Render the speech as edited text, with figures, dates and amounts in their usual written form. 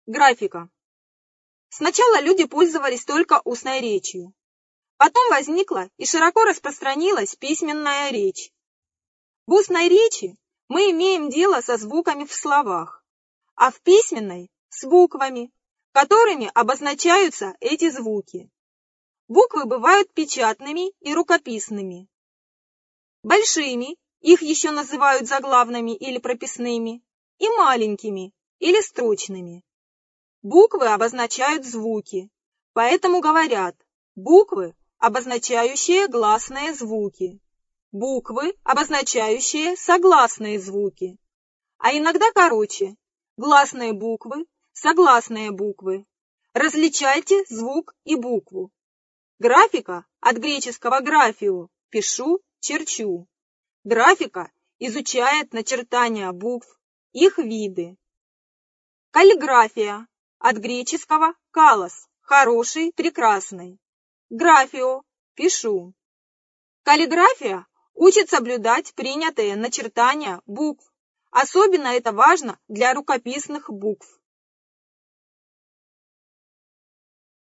Графика. Сначала люди пользовались только устной речью. Потом возникла и широко распространилась письменная речь. В устной речи мы имеем дело со звуками в словах, а в письменной – с буквами, которыми обозначаются эти звуки. Буквы бывают печатными и рукописными. Большими, их еще называют заглавными или прописными, и маленькими или строчными. Буквы обозначают звуки, поэтому говорят буквы, обозначающие гласные звуки, буквы, обозначающие согласные звуки, а иногда короче – гласные буквы, согласные буквы. Различайте звук и букву. Графика от греческого графио – пишу, черчу. Графика изучает начертания букв, их виды. Каллиграфия от греческого «калос» – хороший, прекрасный. Графио – пишу. Каллиграфия учит соблюдать принятые начертания букв. Особенно это важно для рукописных букв.